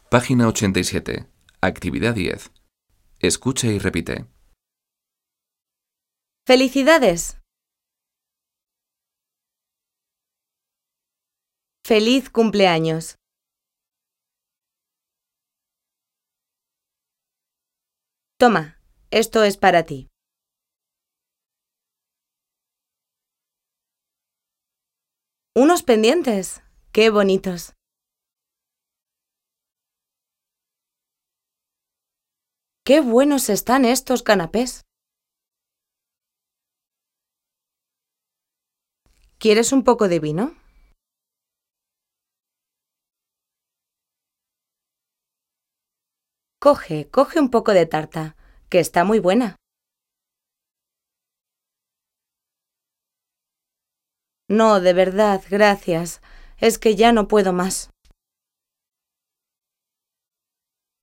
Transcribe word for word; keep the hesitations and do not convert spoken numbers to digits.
Página ochenta y siete. Actividad diez. Escucha y repite. ¡Felicidades! ¡Feliz cumpleaños! Toma, esto es para ti. Unos pendientes. ¡Qué bonitos! ¡Qué buenos están estos canapés! ¿Quieres un poco de vino? Coge, coge un poco de tarta, que está muy buena. No, de verdad, gracias. Es que ya no puedo más.